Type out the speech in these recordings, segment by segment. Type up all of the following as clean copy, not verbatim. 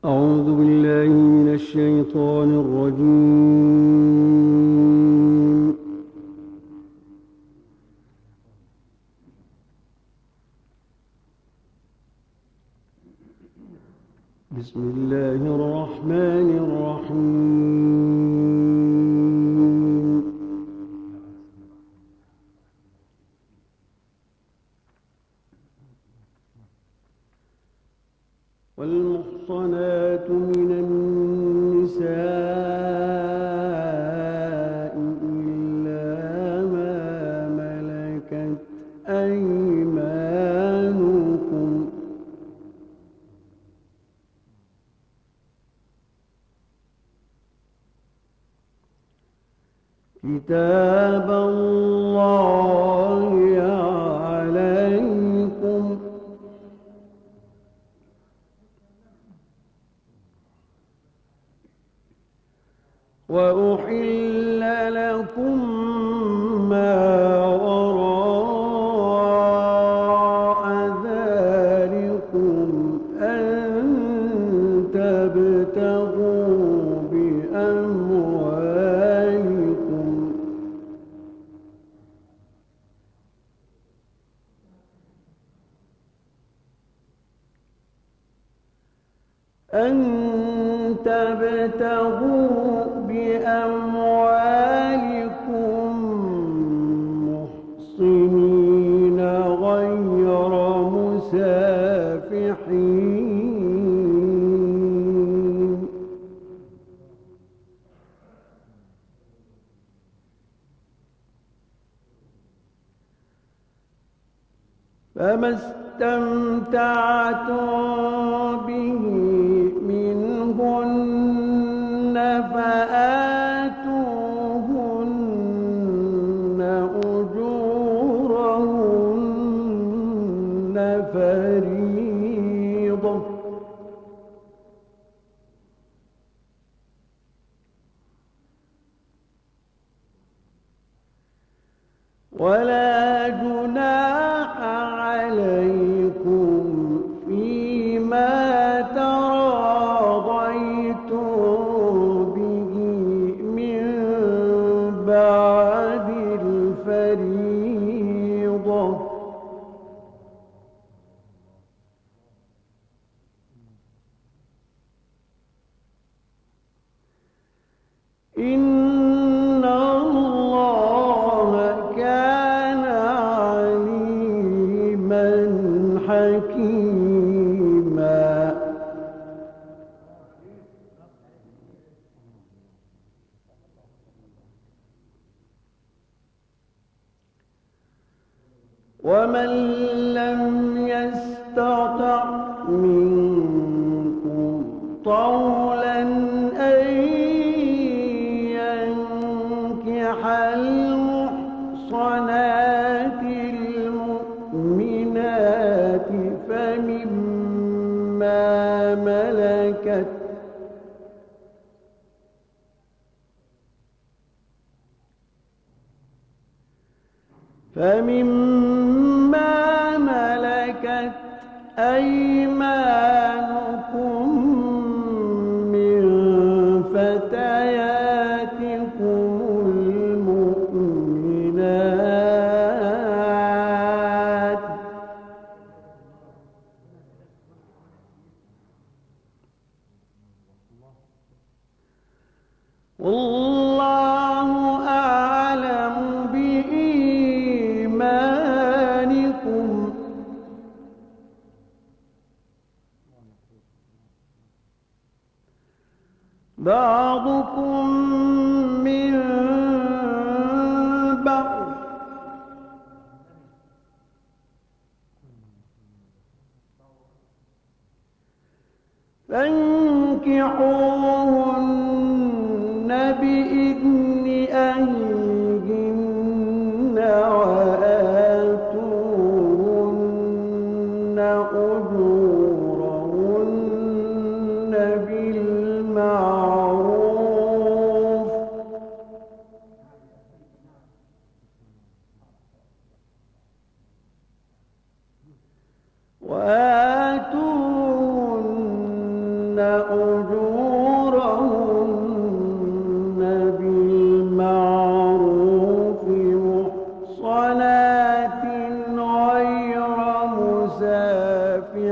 أعوذ بالله من الشيطان الرجيم. بسم الله الرحمن الرحيم. والمحصنات من النساء إلا ما ملكت أيمانكم كتاب الله عليكم وأحل لكم ما وراء ذلكم أن تبتغوا بأموالكم محصنين غير مسافحين فما استمتعتم به منهن فآتوهن أجورهن فريضة ولا جناح عليكم فيما تراضيتم به من بعد الفريضة إن الله كان عليما حكيما ومن لم يستطع منكم طولا أن ينكح المحصنات المؤمنات فمما ملكت أيمانكم من فتياتكم المؤمنات والله أعلم بإيمانكم بعضكم من بعض فانكحوهن بإذن أهلهن وآتوهن أجورهن بالمعروف وآتوهن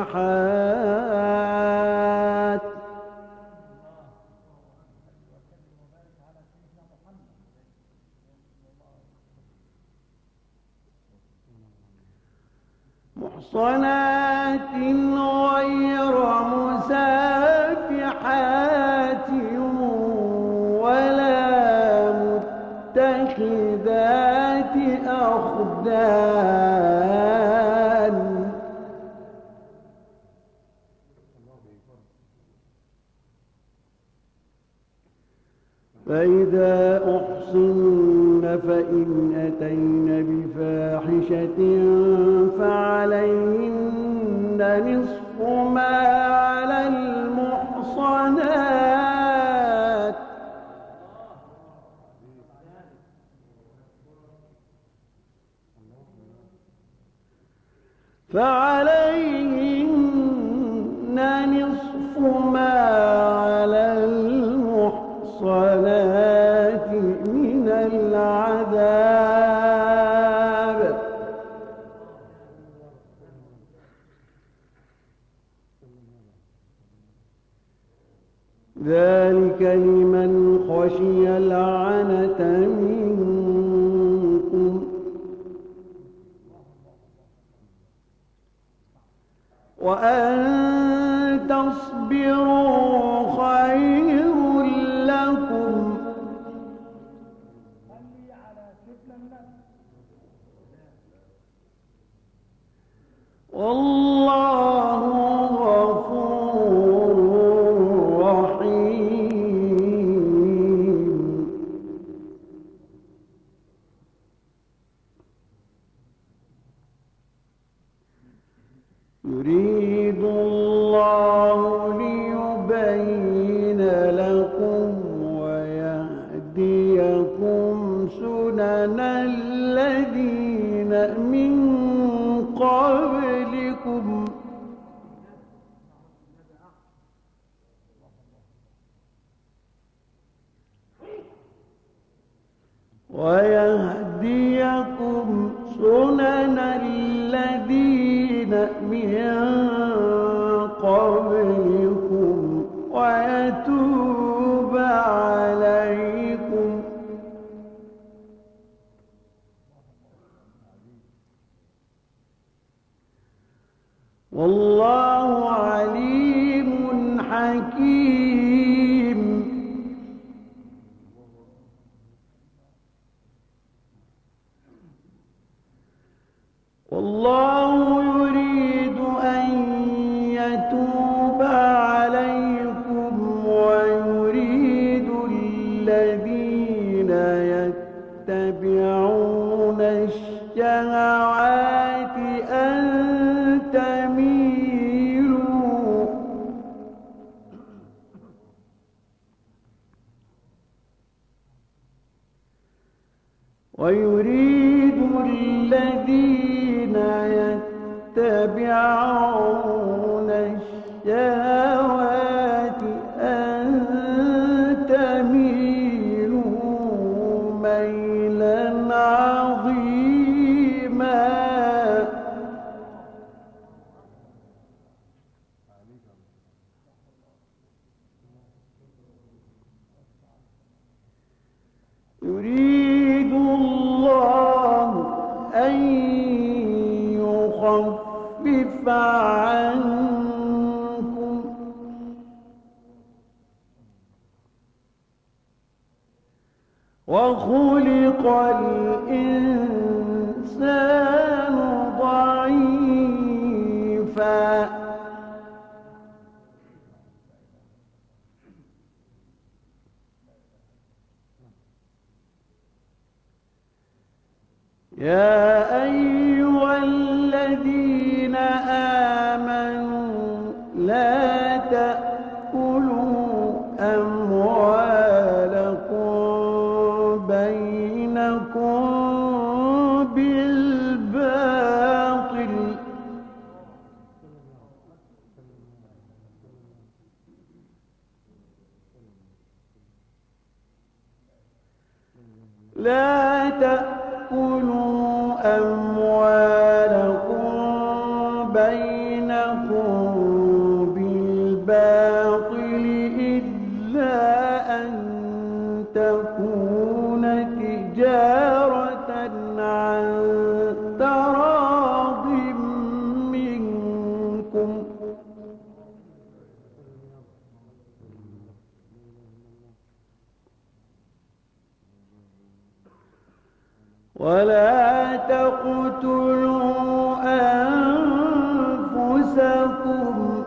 الصالحات. محصنات غير مسافحات ولا متخذات أخدان. فإذا أحصن فإن أتين بفاحشة فعليهن نصف ما على المحصنات من العذاب. ذلك لمن خشي العنة منكم. وأن تصبروا خير لكم والله غفور رحيم. يريد الله ليبين لكم ويهديكم سنن الذين من قبلكم ويتوب عليكم. والله عليم حكيم. والله يريد أن يتوب عليكم ويريد الذين يتبعون الشهوات أن تميلوا ويريد الذين يتبعون الشهوات أن تميلوا ميلا عظيما. يريد الله أن يخفف عنكم وخلق الإنسان ضعيفا. يا أيها الذين آمنوا لا تأكلوا أموالكم بينكم بالباطل أموالكم بينكم بالباطل إلا أن تكون تجارة عن تراض منكم ولا تقتلوا أنفسكم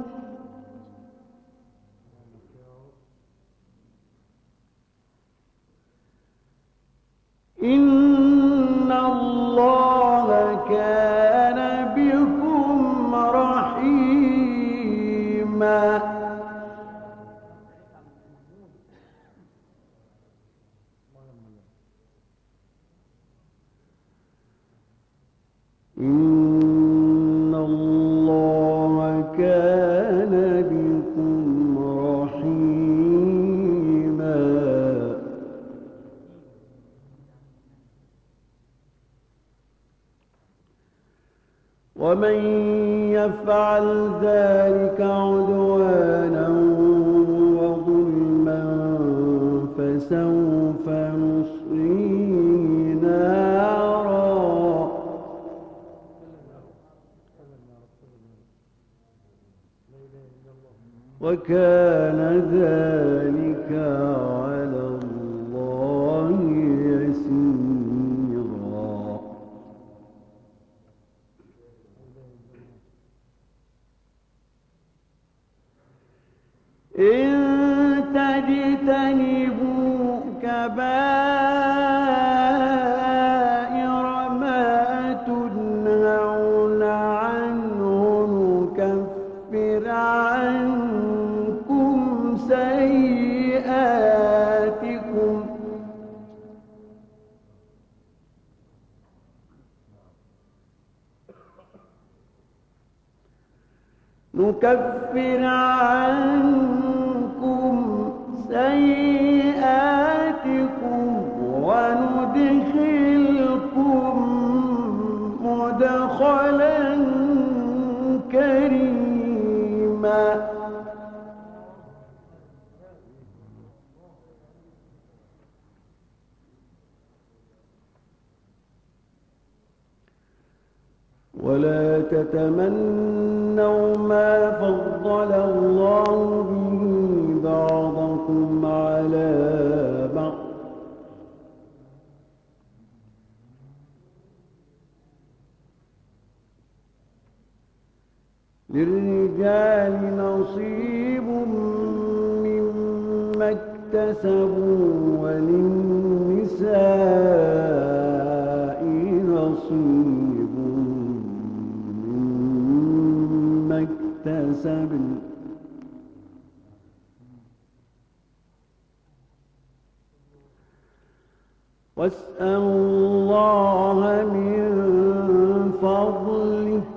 إن الله كان بكم رحيما إن الله كان بكم رحيما ومن يفعل ذلك عدوانا وظلما فسوف نصليه نارا وكان ذلك على الله يسيرا إن تجتنبوا كبائر ما تنهون عنه نكفر عنكم سيئاتكم وندخلكم مدخلا كريما ولا تتمنوا ما فضل الله به بعضكم على بعض للرجال نصيب مما اكتسبوا وللنساء نصيب مما اكتسبن واسألوا الله من فضله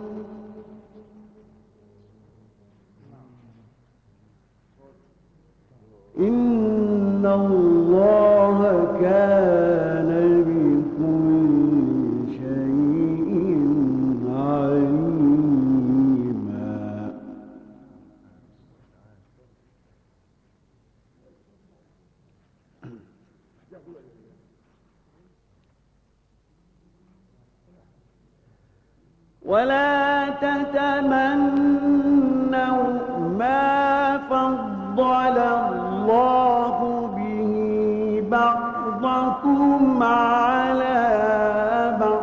إن الله كان بكل شيء عليما ولا تتمنوا ما فضل الله به بعضكم على بعض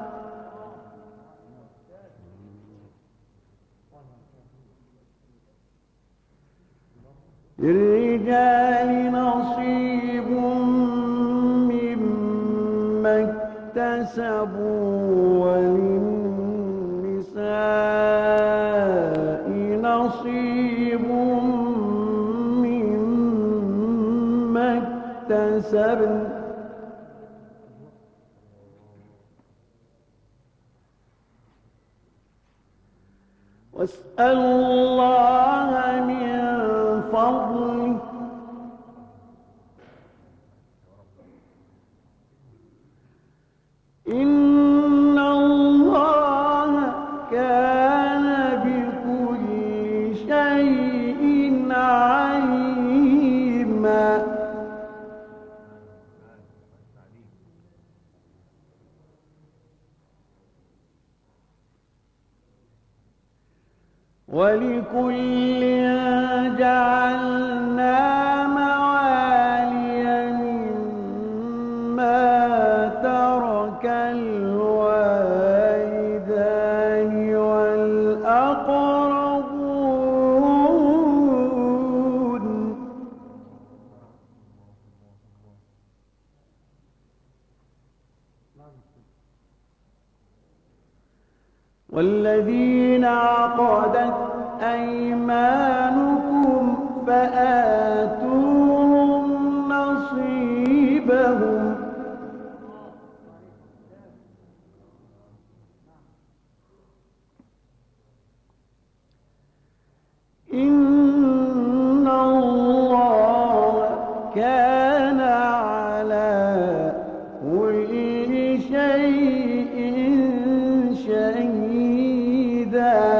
للرجال نصيب مما اكتسبوا وللنساء نصيب مما اكتسبن واسألوا الله من فضله إن الله كان ولكل جعلنا موالي مما ترك الوالدان والأقربون والذين عقدت أيمانكم فآتوهم نصيبهم إن الله كان على كل شيء شهيدا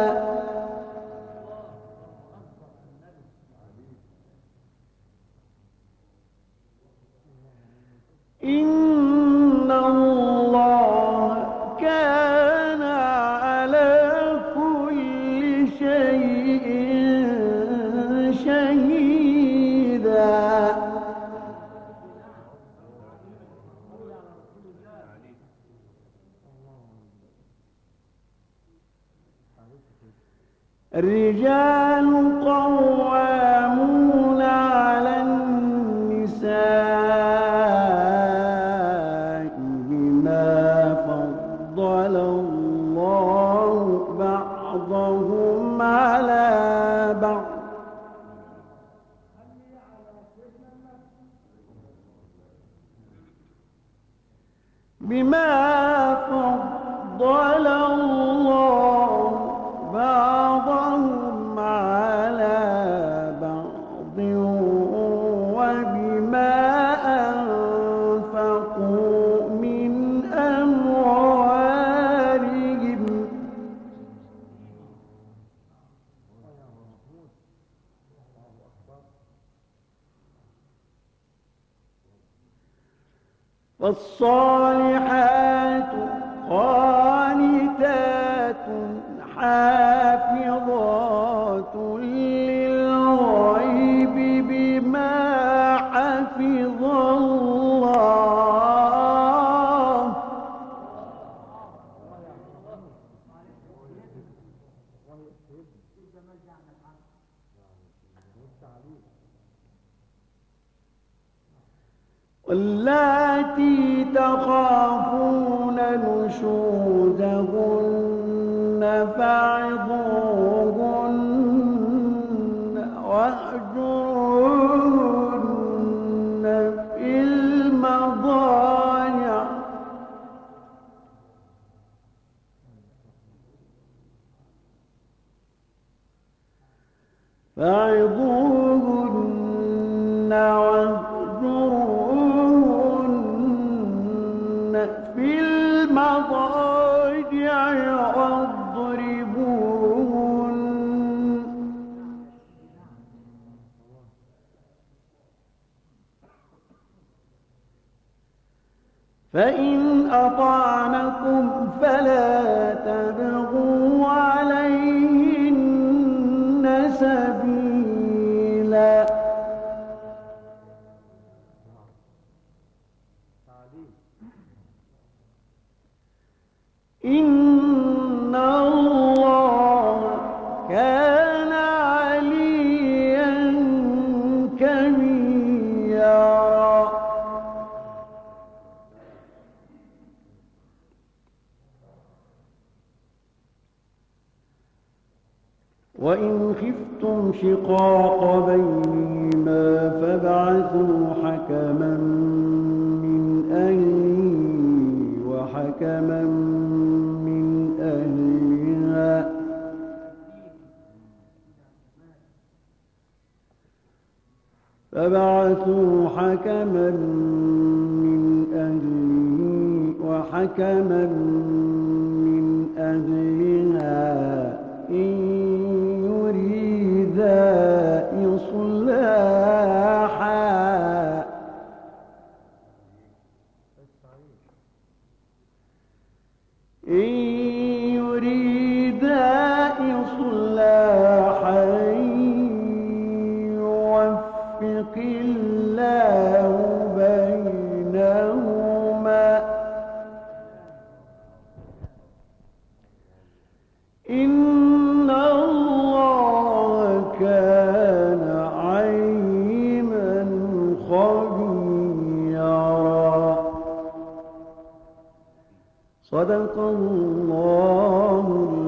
إن الله كان على كل شيء شهيدا الرجال قوامون على النساء بما فضل الله بعضهم على بعض بما فضل الله بعضهم على بعض وبما أنفقوا من أموالهم فالصالحات قانتات حافظات للغيب بما حفظ الله واللاتي تخافون نشوزهن فعظوهن واهجروهن في المضاجع فعظوهن واهجروهن في المضاجع واضربوهن فإن أطعنكم فلا تبغوا عليهن سبيلا إن الله كان عليا كبيرا وإن خفتم شقاق بينهما فابعثوا حكما من أهله وحكما من أهلها فبعثوا حكما من أهله وحكما من أهلها إن يريدا إصلاحا إن يريدا إصلاحا صدق الله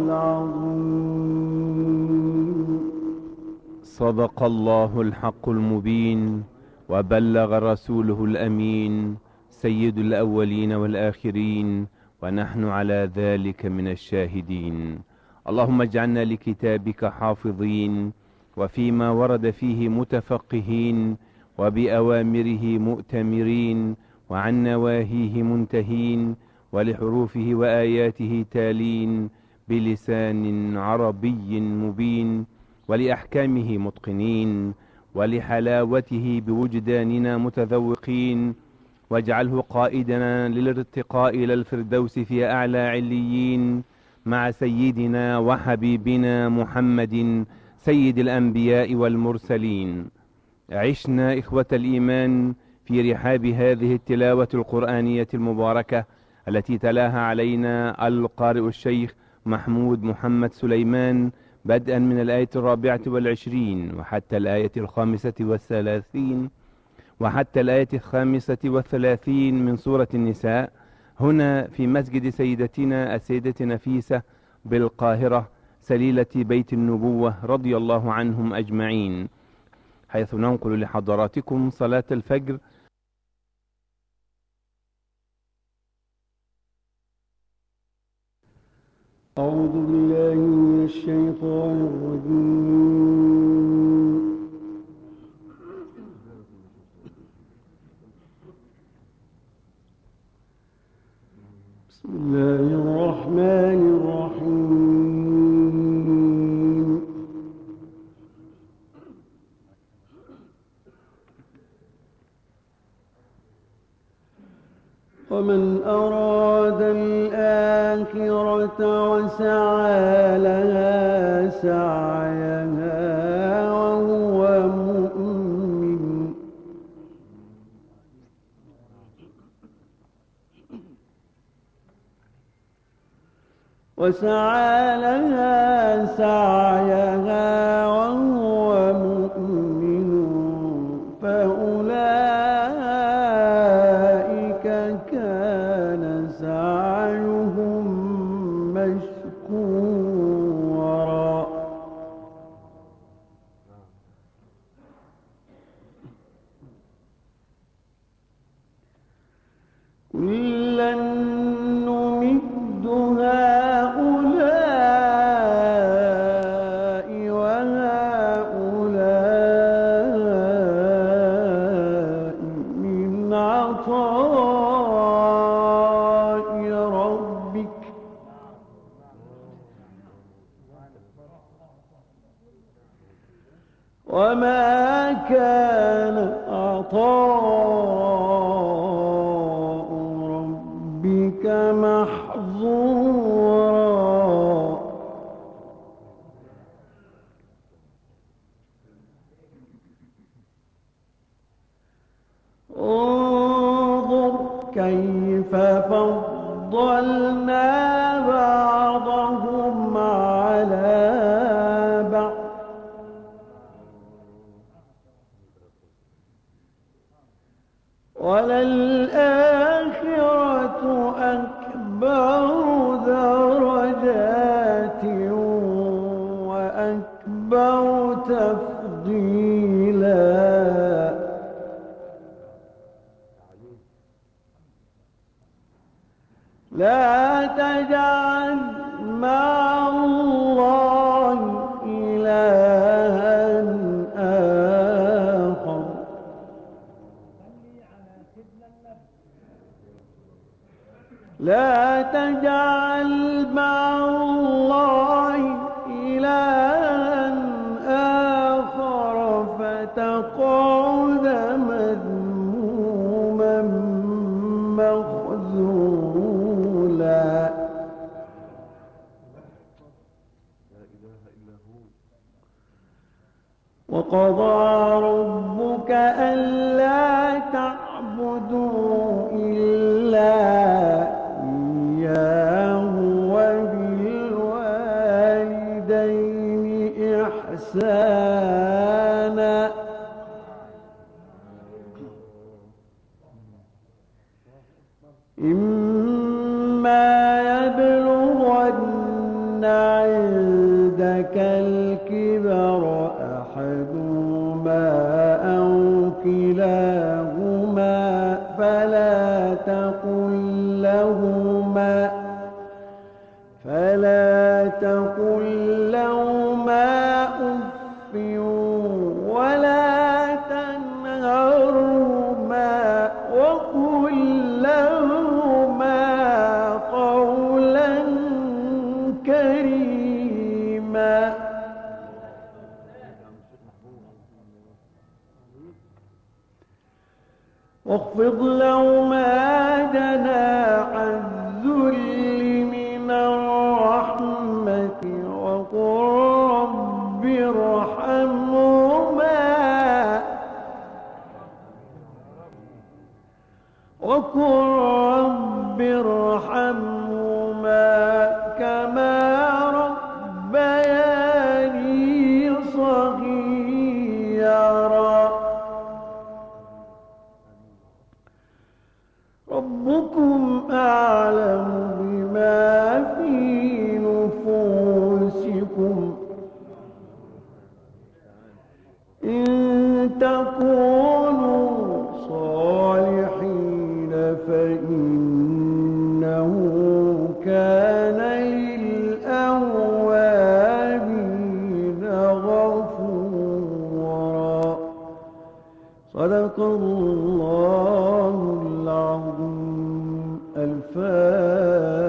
العظيم. صدق الله الحق المبين، وبلغ رسوله الأمين سيد الأولين والآخرين، ونحن على ذلك من الشاهدين. اللهم اجعلنا لكتابك حافظين، وفيما ورد فيه متفقهين، وبأوامره مؤتمرين، وعن نواهيه منتهين، ولحروفه وآياته تالين، بلسان عربي مبين، ولأحكامه متقنين، ولحلاوته بوجداننا متذوقين. واجعله قائدنا للارتقاء إلى الفردوس في أعلى عليين، مع سيدنا وحبيبنا محمد سيد الأنبياء والمرسلين. عشنا إخوة الإيمان في رحاب هذه التلاوة القرآنية المباركة التي تلاها علينا القارئ الشيخ محمود محمد سليمان، بدءا من الآية 24 وحتى الآية 35 وحتى الآية 35 من سورة النساء، هنا في مسجد سيدتنا السيدة نفيسة بالقاهرة، سليلة بيت النبوة رضي الله عنهم أجمعين، حيث ننقل لحضراتكم صلاة الفجر. أعوذ بالله من الشيطان الرجيم. بسم الله الرحمن الرحيم. ومن أراد الآخرة وسعى لها سعيها وهو مؤمن فأولئك كان سعيهم مشكورا. كلا نمد هؤلاء وهؤلاء من عطاء ربك وما كان عطاء ربك محظورا. انظر كيف فضلنا بعضهم على بعض وللآخرة أكبر درجات وأكبر تفضيلا. لا تجعل مع الله إلها آخر لا تجعل مع الله إلها آخر فتقعد مذموما مخذولا. وقضى ربك ألا تعبدوا إلا إياه وبالوالدين إحسانا. إما الكبر أحدهما أو كلاهما فلا تقل لهما أف ولا تنهرهما وقل لهما قولا كريما. واخفض لهما جناح الذل من الرحمة وقل رب ارحمهما كما ربياني صغيرا. ربكم أعلم بما في نفوسكم إن تكونوا صالحين فإنه كان للأوابين غفورا. صدق الله العظيم. الفاتحة.